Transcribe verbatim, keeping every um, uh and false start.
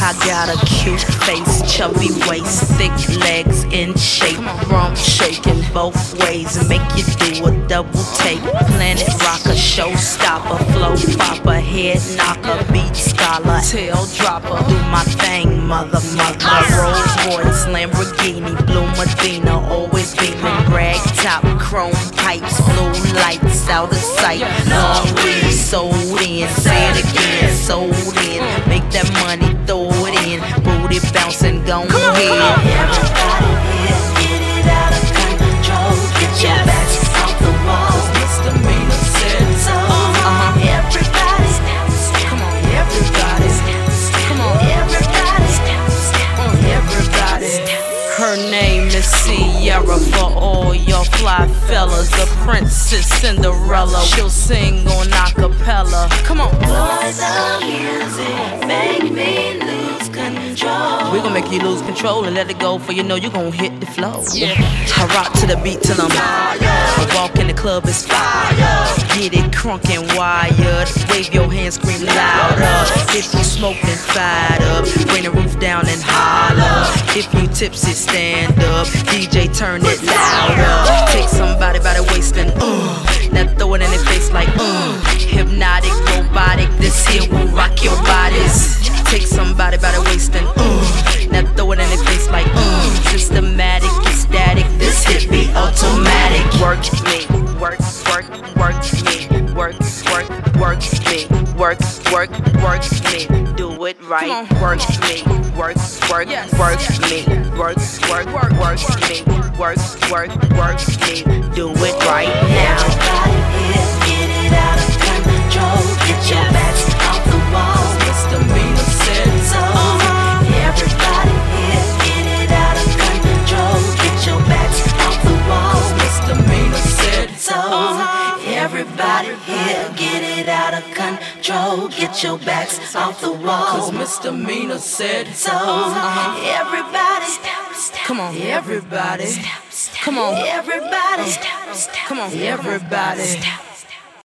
I got a cute face, chubby waist, thick legs in shape, rump shaking both ways, make you do a double take. Planet rocker, showstopper, flow popper, head knocker, beat scholar, tail dropper. Do my thing, mother, mother. My Rolls Royce, Lamborghini, blue Medina, always beaming, rag top, chrome pipes, blue lights out of sight. Long weed, sold in, say it again, sold in. Make that money, throw it in, booty bouncing, gon' ahead. Everybody here, get it out of control. Get your backs off the walls. Misdemeanor said so. Uh-huh. Everybody, Come on, everybody, come on, everybody, everybody. Her name is Sierra for all your fly fellas. The princess Cinderella, she'll sing on acapella. Come on, Boy, the music make me lose control. we gon' make you lose control and let it go, for you know you gon' hit the flow. Yeah, I rock to the beat till I'm I walk in the club, it's fire. Get it crunk and wired. Wave your hands, scream louder. If you smoking, fired up. Bring the roof down and holler. If you tipsy, stand up. D J, turn it louder. Take somebody by the waist and uh, now throw it in their face like uh. Hypnotic, robotic, this here will rock your bodies. Take somebody by the waist and uh, now throw it in their face like uh. Systematic, ecstatic, this hit be automatic. Work me, work, work, work me, work, work, work me, work, work, work me. Do it right, work me, work, work, work me, work, work, work me, work, work, work me. Do it right now. Everybody here, get it out of control. Get your backs off the walls. Misdemeanor said so. Everybody here, get it out of control. Get your backs off the walls. Misdemeanor said so. Everybody here, get it out of control. Get your backs off the walls. Misdemeanor said So everybody, come on, everybody, come on, everybody, come on, everybody.